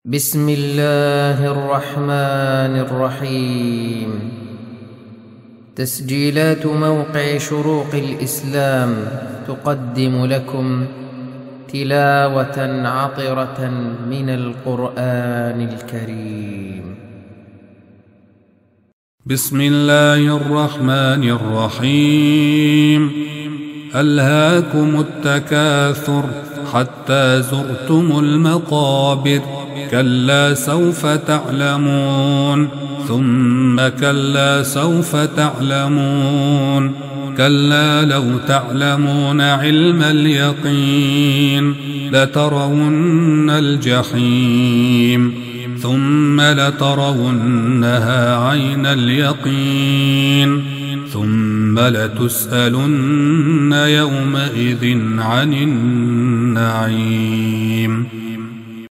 بسم الله الرحمن الرحيم. تسجيلات موقع شروق الإسلام تقدم لكم تلاوة عطرة من القرآن الكريم. بسم الله الرحمن الرحيم. ألهاكم التكاثر حتى زرتم المقابر، كلا سوف تعلمون ثم كلا سوف تعلمون، كلا لو تعلمون علم اليقين لترون الجحيم ثم لترونها عين اليقين ثم لتسألن يومئذ عن النعيم.